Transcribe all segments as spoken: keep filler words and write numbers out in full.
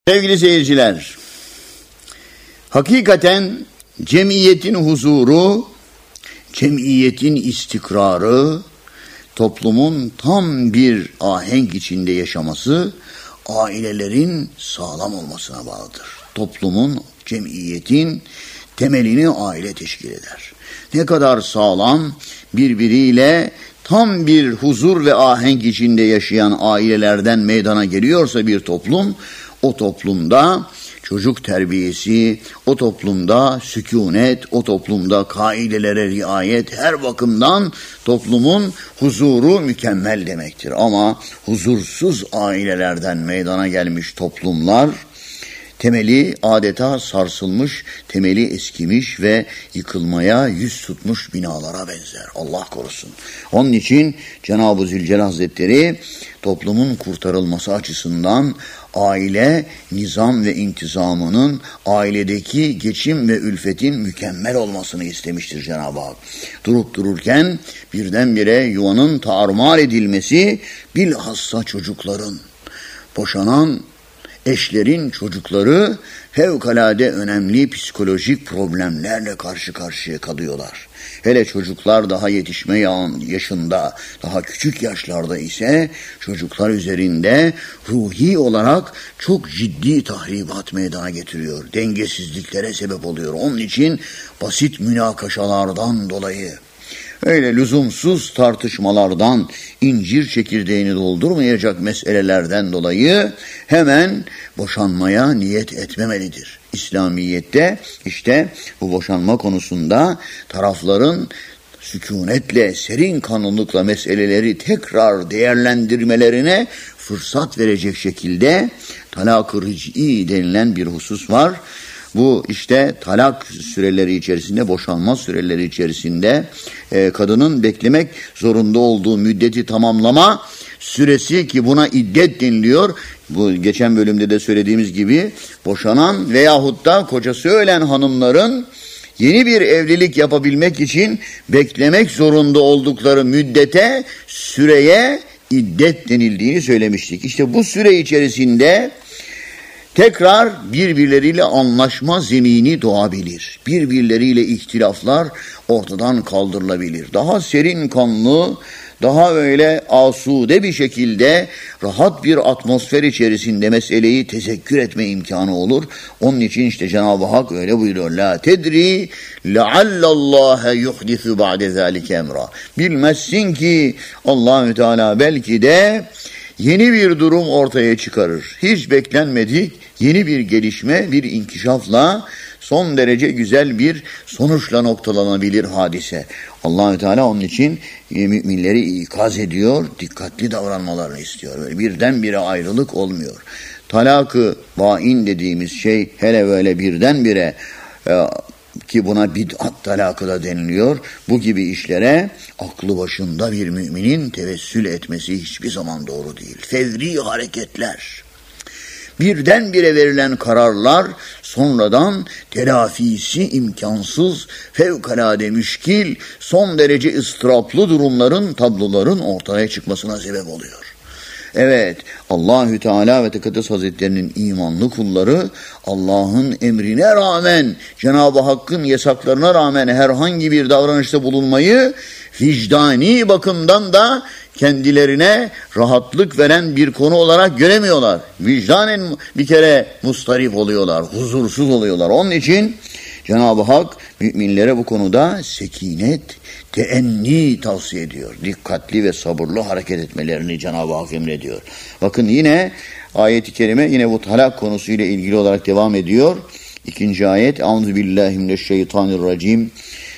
Sevgili seyirciler, hakikaten cemiyetin huzuru, cemiyetin istikrarı, toplumun tam bir ahenk içinde yaşaması, ailelerin sağlam olmasına bağlıdır. Toplumun, cemiyetin temelini aile teşkil eder. Ne kadar sağlam, birbiriyle tam bir huzur ve ahenk içinde yaşayan ailelerden meydana geliyorsa bir toplum, o toplumda çocuk terbiyesi, o toplumda sükunet, o toplumda kaidelere riayet, her bakımdan toplumun huzuru mükemmel demektir. Ama huzursuz ailelerden meydana gelmiş toplumlar, temeli adeta sarsılmış, temeli eskimiş ve yıkılmaya yüz tutmuş binalara benzer. Allah korusun. Onun için Cenab-ı Zülcelal Hazretleri toplumun kurtarılması açısından aile, nizam ve intizamının, ailedeki geçim ve ülfetin mükemmel olmasını istemiştir Cenab-ı Hak. Durup dururken birdenbire yuvanın tarumar edilmesi, bilhassa çocukların, boşanan eşlerin çocukları fevkalade önemli psikolojik problemlerle karşı karşıya kalıyorlar. Hele çocuklar daha yetişme yaşında, daha küçük yaşlarda ise çocuklar üzerinde ruhi olarak çok ciddi tahribat meydana getiriyor. Dengesizliklere sebep oluyor. Onun için basit münakaşalardan dolayı, öyle lüzumsuz tartışmalardan, incir çekirdeğini doldurmayacak meselelerden dolayı hemen boşanmaya niyet etmemelidir. İslamiyet'te işte bu boşanma konusunda tarafların sükunetle, serin kanlılıkla meseleleri tekrar değerlendirmelerine fırsat verecek şekilde talak-ı ric'i denilen bir husus var. Bu işte talak süreleri içerisinde, boşanma süreleri içerisinde e, kadının beklemek zorunda olduğu müddeti tamamlama süresi, ki buna iddet deniliyor. Bu geçen bölümde de söylediğimiz gibi boşanan veyahut da kocası ölen hanımların yeni bir evlilik yapabilmek için beklemek zorunda oldukları müddete, süreye iddet denildiğini söylemiştik. İşte bu süre içerisinde tekrar birbirleriyle anlaşma zemini doğabilir. Birbirleriyle ihtilaflar ortadan kaldırılabilir. Daha serin kanlı, daha öyle asude bir şekilde rahat bir atmosfer içerisinde meseleyi tezekkür etme imkanı olur. Onun için işte Cenab-ı Hak öyle buyuruyor. La tedri leallallâhe yuhdithu ba'de zâlike emra. Bilmezsin ki Allah-u Teala belki de yeni bir durum ortaya çıkarır. Hiç beklenmedik yeni bir gelişme, bir inkişafla son derece güzel bir sonuçla noktalanabilir hadise. Allah-u Teala onun için müminleri ikaz ediyor, dikkatli davranmalarını istiyor. Böyle birdenbire ayrılık olmuyor. Talak-ı bain dediğimiz şey hele böyle birdenbire e, ki buna bid'at talakı da deniliyor. Bu gibi işlere aklı başında bir müminin tevessül etmesi hiçbir zaman doğru değil. Fevri hareketler, birdenbire verilen kararlar, sonradan telafisi imkansız, fevkalade müşkil, son derece ıstıraplı durumların, tabloların ortaya çıkmasına sebep oluyor. Evet, Allahü Teala ve Tekaddes Hazretlerinin imanlı kulları Allah'ın emrine rağmen, Cenab-ı Hakk'ın yasaklarına rağmen herhangi bir davranışta bulunmayı vicdani bakımdan da kendilerine rahatlık veren bir konu olarak göremiyorlar. Vicdanen bir kere mustarif oluyorlar, huzursuz oluyorlar. Onun için Cenab-ı Hak müminlere bu konuda sekinet, teenni tavsiye ediyor. Dikkatli ve sabırlı hareket etmelerini Cenab-ı Hak emrediyor. Bakın yine ayet-i kerime yine bu talak konusuyla ilgili olarak devam ediyor. İkinci ayet. Euzubillahimineşşeytanirracim.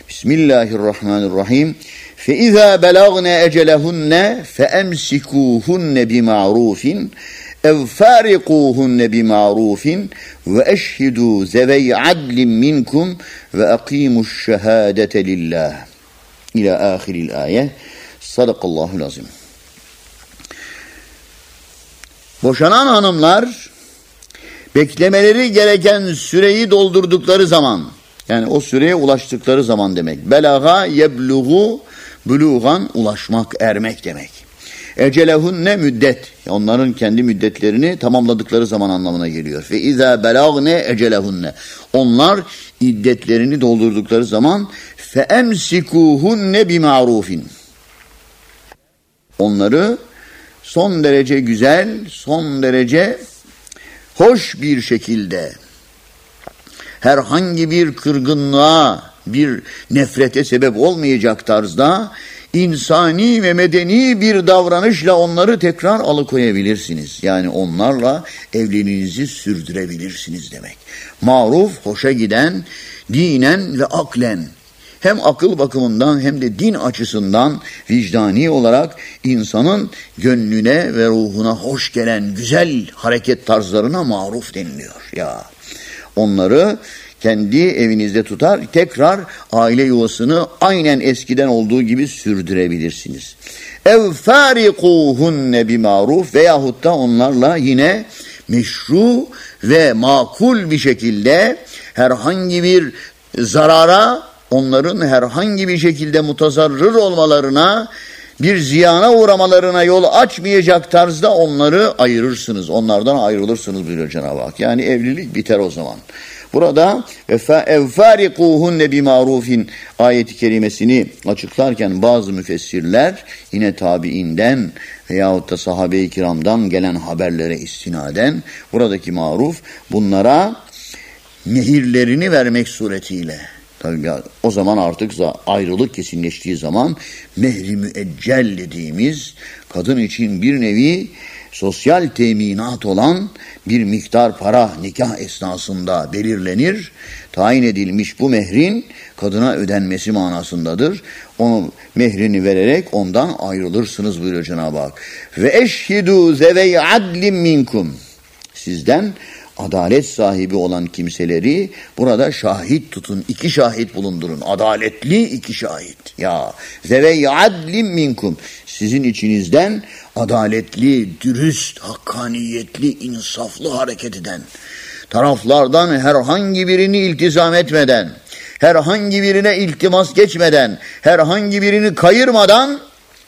Bismillahirrahmanirrahim. فَإِذَا بَلَغْنَ اَجَلَهُنَّ فَاَمْسِكُوهُنَّ بِمَعْرُوفٍ اَوْ فَارِقُوهُنَّ بِمَعْرُوفٍ وَاَشْهِدُوا ذَوَيْ عَدْلٍ مِنْكُمْ وَاَقِيمُوا الشَّهَادَةَ لِلّٰهِ İlâ âhiril ayet. Sadakallahul azim. Boşanan hanımlar beklemeleri gereken süreyi doldurdukları zaman, yani o süreye ulaştıkları zaman demek. Belaga yebluğu, buluğan ulaşmak, ermek demek. Ecelehunne müddet. Onların kendi müddetlerini tamamladıkları zaman anlamına geliyor. Ve izâ belâgne ecelehunne. Onlar iddetlerini doldurdukları zaman fe emsikûhunne bima'rufin. Onları son derece güzel, son derece hoş bir şekilde, herhangi bir kırgınlığa, bir nefrete sebep olmayacak tarzda insani ve medeni bir davranışla onları tekrar alıkoyabilirsiniz. Yani onlarla evliliğinizi sürdürebilirsiniz demek. Maruf, hoşa giden, dinen ve aklen, hem akıl bakımından hem de din açısından vicdani olarak insanın gönlüne ve ruhuna hoş gelen güzel hareket tarzlarına maruf deniliyor. Ya onları kendi evinizde tutar, tekrar aile yuvasını aynen eskiden olduğu gibi sürdürebilirsiniz. Ev farikuhunne bi maruf veyahut da onlarla yine meşru ve makul bir şekilde herhangi bir zarara, onların herhangi bir şekilde mutazarrır olmalarına, bir ziyana uğramalarına yol açmayacak tarzda onları ayırırsınız. Onlardan ayrılırsınız buyuruyor Cenab-ı Hak. Yani evlilik biter o zaman. Burada evfarikuhunne bimarufin ayeti kerimesini açıklarken bazı müfessirler yine tabiinden veyahut da sahabe-i kiramdan gelen haberlere istinaden buradaki maruf bunlara mehirlerini vermek suretiyle, tabii ya, o zaman artık ayrılık kesinleştiği zaman mehri müeccel dediğimiz kadın için bir nevi sosyal teminat olan bir miktar para nikah esnasında belirlenir. Tayin edilmiş bu mehrin kadına ödenmesi manasındadır. Onu mehrini vererek ondan ayrılırsınız buyuruyor Cenab-ı Hak. Ve eşhidû zevey adlim minkum. Sizden adalet sahibi olan kimseleri burada şahit tutun. İki şahit bulundurun. Adaletli iki şahit. Ya zevey adlim minkum. Sizin içinizden adaletli, dürüst, hakkaniyetli, insaflı hareket eden, taraflardan herhangi birini iltizam etmeden, herhangi birine iltimas geçmeden, herhangi birini kayırmadan,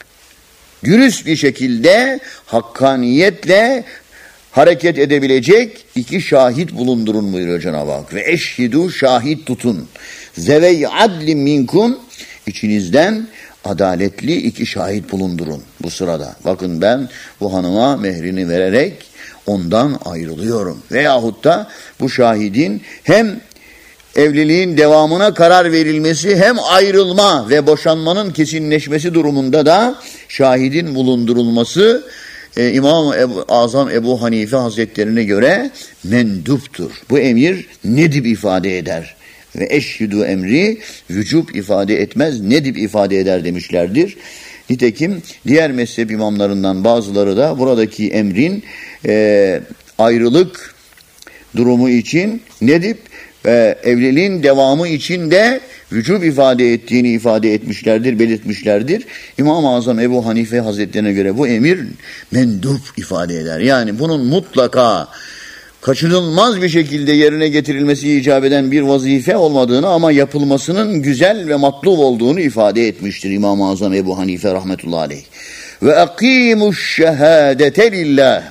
dürüst bir şekilde, hakkaniyetle hareket edebilecek iki şahit bulundurun buyuruyor Cenab-ı Hak. Ve eşhidu, şahit tutun. Zevey adlim minkum, içinizden adaletli iki şahit bulundurun bu sırada. Bakın ben bu hanıma mehrini vererek ondan ayrılıyorum. Veyahut da bu şahidin hem evliliğin devamına karar verilmesi hem ayrılma ve boşanmanın kesinleşmesi durumunda da şahidin bulundurulması e, İmam-ı Ebu, Azam Ebu Hanife Hazretlerine göre menduptur. Bu emir nedip ifade eder. Ve eşhidü emri vücub ifade etmez, nedip ifade eder demişlerdir. Nitekim diğer mezhep imamlarından bazıları da buradaki emrin e, ayrılık durumu için nedip ve evliliğin devamı için de vücub ifade ettiğini ifade etmişlerdir, belirtmişlerdir. İmam-ı Azam Ebu Hanife Hazretlerine göre bu emir mendup ifade eder. Yani bunun mutlaka kaçınılmaz bir şekilde yerine getirilmesi icap eden bir vazife olmadığını ama yapılmasının güzel ve matlub olduğunu ifade etmiştir İmam-ı Azam Ebu Hanife rahmetullahi aleyh. Ve akimuş şehadete lillah.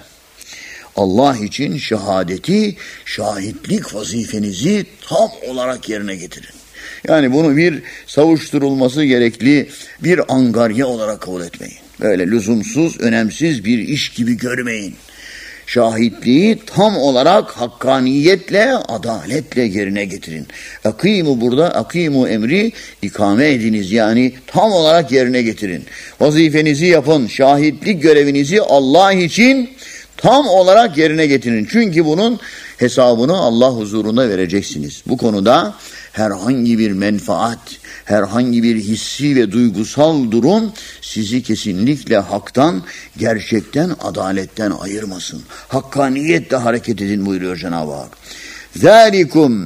Allah için şehadeti, şahitlik vazifenizi tam olarak yerine getirin. Yani bunu bir savuşturulması gerekli bir angarya olarak kabul etmeyin. Böyle lüzumsuz, önemsiz bir iş gibi görmeyin. Şahitliği tam olarak hakkaniyetle, adaletle yerine getirin. Akimu burada, akimu emri ikame ediniz. Yani tam olarak yerine getirin. Vazifenizi yapın. Şahitlik görevinizi Allah için tam olarak yerine getirin. Çünkü bunun hesabını Allah huzurunda vereceksiniz. Bu konuda herhangi bir menfaat, herhangi bir hissi ve duygusal durum sizi kesinlikle haktan, gerçekten, adaletten ayırmasın. Hakkaniyetle hareket edin buyuruyor Cenab-ı Hak. ذَٰلِكُمْ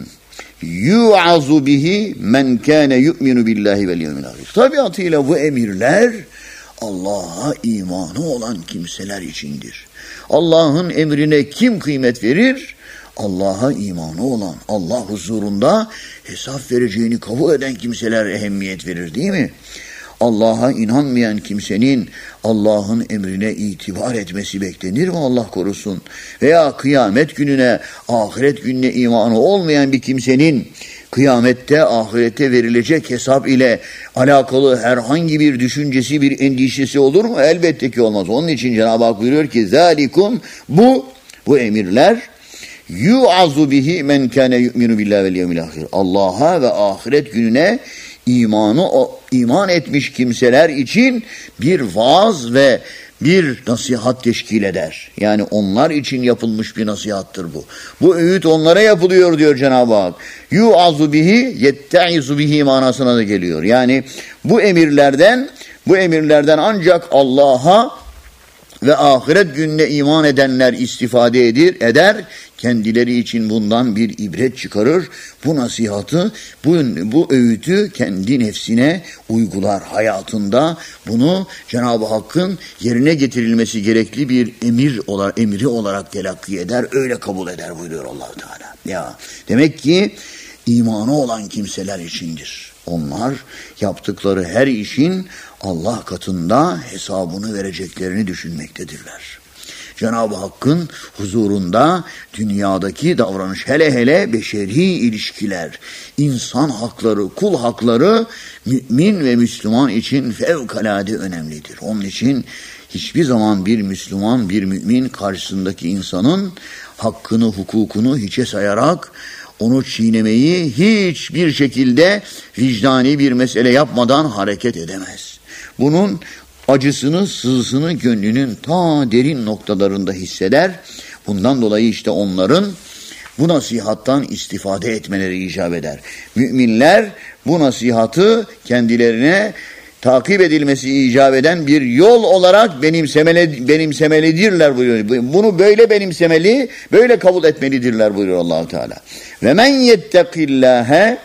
يُعَظُ بِهِ مَنْ كَانَ يُؤْمِنُ بِاللّٰهِ وَالْيَوْمِ الْآخِرِ. Tabiatıyla bu emirler Allah'a imanı olan kimseler içindir. Allah'ın emrine kim kıymet verir? Allah'a imanı olan, Allah huzurunda hesap vereceğini kabul eden kimseler ehemmiyet verir değil mi? Allah'a inanmayan kimsenin Allah'ın emrine itibar etmesi beklenir mi Allah korusun? Veya kıyamet gününe, ahiret gününe imanı olmayan bir kimsenin kıyamette, ahirette verilecek hesap ile alakalı herhangi bir düşüncesi, bir endişesi olur mu? Elbette ki olmaz. Onun için Cenab-ı Hak buyuruyor ki zalikum, bu bu emirler yu'azu bihi men kana yu'minu billahi vel yevmil ahir. Allah'a ve ahiret gününe imanı iman etmiş kimseler için bir vaaz ve bir nasihat teşkil eder. Yani onlar için yapılmış bir nasihattır bu. Bu öğüt onlara yapılıyor diyor Cenab-ı Hak. Yu'azu bihi yetteizu bihi manasına da geliyor. Yani bu emirlerden bu emirlerden ancak Allah'a ve ahiret gününe iman edenler istifade edir, eder. Kendileri için bundan bir ibret çıkarır. Bu nasihatı, bu, bu öğütü kendi nefsine uygular hayatında. Bunu Cenab-ı Hakk'ın yerine getirilmesi gerekli bir emir olarak, emri olarak telakki eder. Öyle kabul eder buyuruyor Allah Teala. Ya demek ki imanı olan kimseler içindir. Onlar yaptıkları her işin Allah katında hesabını vereceklerini düşünmektedirler. Cenab-ı Hakk'ın huzurunda dünyadaki davranış, hele hele beşeri ilişkiler, insan hakları, kul hakları mümin ve Müslüman için fevkalade önemlidir. Onun için hiçbir zaman bir Müslüman, bir mümin karşısındaki insanın hakkını, hukukunu hiçe sayarak onu çiğnemeyi hiçbir şekilde vicdani bir mesele yapmadan hareket edemez. Bunun acısını, sızısını gönlünün ta derin noktalarında hisseder. Bundan dolayı işte onların bu nasihattan istifade etmeleri icap eder. Müminler bu nasihatı kendilerine takip edilmesi icap eden bir yol olarak benimsemeli, benimsemelidirler buyuruyor. Bunu böyle benimsemeli, böyle kabul etmelidirler buyuruyor Allah-u Teala. Ve men yettekillâhe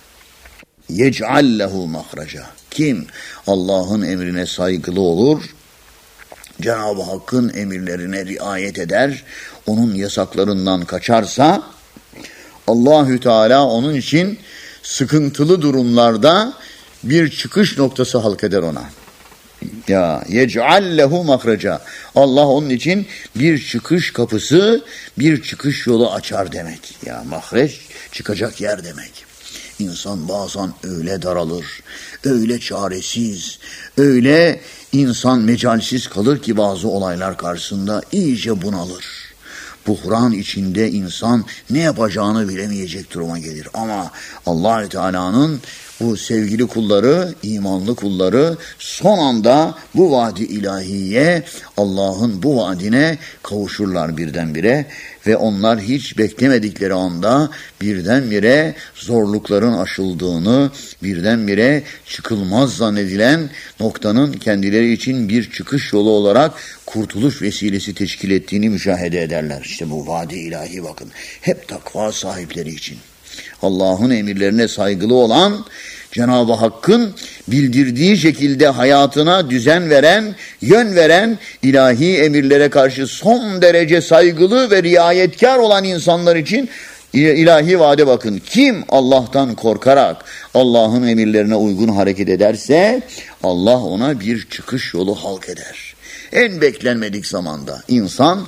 yec'al lehu mahraca. Kim Allah'ın emrine saygılı olur, Cenab-ı Hakk'ın emirlerine riayet eder, onun yasaklarından kaçarsa Allahü Teala onun için sıkıntılı durumlarda bir çıkış noktası halk eder ona. Ya yec'al lehu mahraca. Allah onun için bir çıkış kapısı, bir çıkış yolu açar demek. Ya mahreç çıkacak yer demek. İnsan bazen öyle daralır, öyle çaresiz, öyle insan mecalsiz kalır ki bazı olaylar karşısında iyice bunalır. Buhran içinde insan ne yapacağını bilemeyecek duruma gelir. Ama Allah-u Teala'nın bu sevgili kulları, imanlı kulları son anda bu vaadi ilahiye, Allah'ın bu vaadine kavuşurlar birdenbire ve onlar hiç beklemedikleri anda birdenbire zorlukların aşıldığını, birdenbire çıkılmaz zannedilen noktanın kendileri için bir çıkış yolu olarak kurtuluş vesilesi teşkil ettiğini müşahede ederler. İşte bu vaadi ilahi bakın. Hep takva sahipleri için. Allah'ın emirlerine saygılı olan, Cenab-ı Hakk'ın bildirdiği şekilde hayatına düzen veren, yön veren, ilahi emirlere karşı son derece saygılı ve riayetkar olan insanlar için ilahi vaade bakın. Kim Allah'tan korkarak Allah'ın emirlerine uygun hareket ederse Allah ona bir çıkış yolu halk eder. En beklenmedik zamanda insan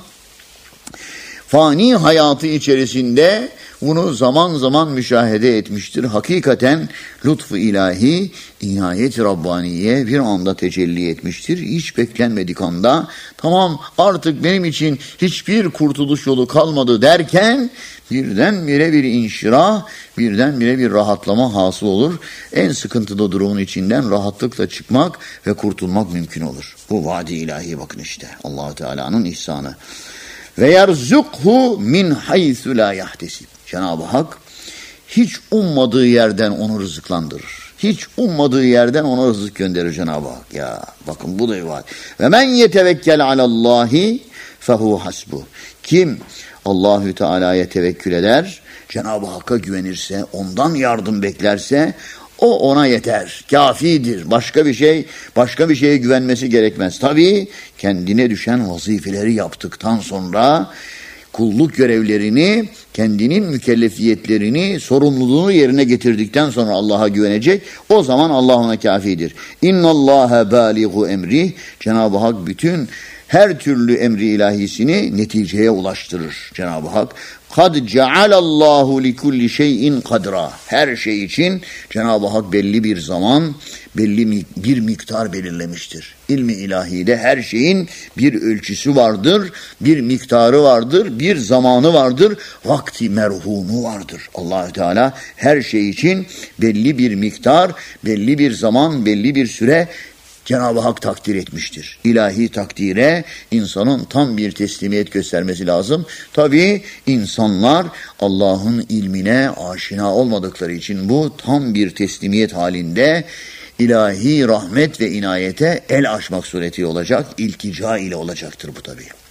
fani hayatı içerisinde bunu zaman zaman müşahede etmiştir. Hakikaten lütfu ilahi, inayet-i Rabbaniye bir anda tecelli etmiştir. Hiç beklenmedik anda tamam artık benim için hiçbir kurtuluş yolu kalmadı derken birdenbire bir inşirah, birdenbire bir rahatlama hasıl olur. En sıkıntılı durumun içinden rahatlıkla çıkmak ve kurtulmak mümkün olur. Bu vaadi ilahi bakın işte Allah-u Teala'nın ihsanı. Ve yerzukhu min haythu la yahtesib. Cenab-ı Hak hiç ummadığı yerden onu rızıklandırır. Hiç ummadığı yerden ona rızık gönderir Cenab-ı Hak. Ya bakın bu da bir vaat. Ve men yetevekkel alallahi fehu hasbu. Kim Allahü Teala'ya tevekkül eder, Cenab-ı Hakk'a güvenirse, ondan yardım beklerse o ona yeter. Kafidir. Başka bir şey, başka bir şeye güvenmesi gerekmez. Tabii kendine düşen vazifeleri yaptıktan sonra kulluk görevlerini, kendinin mükellefiyetlerini, sorumluluğunu yerine getirdikten sonra Allah'a güvenecek. O zaman Allah ona kafidir. İnnallâhe bâligu emri. Cenab-ı Hak bütün her türlü emri ilahisini neticeye ulaştırır Cenab-ı Hak. Kad cealallahu li kulli şeyin kadra. Her şey için Cenab-ı Hak belli bir zaman, belli bir miktar belirlemiştir. İlmi ilahide her şeyin bir ölçüsü vardır, bir miktarı vardır, bir zamanı vardır, vakti merhunu vardır. Allah Teala her şey için belli bir miktar, belli bir zaman, belli bir süre Cenab-ı Hak takdir etmiştir. İlahi takdire insanın tam bir teslimiyet göstermesi lazım. Tabii insanlar Allah'ın ilmine aşina olmadıkları için bu tam bir teslimiyet halinde ilahi rahmet ve inayete el açmak sureti olacak, iltica ile olacaktır bu tabii.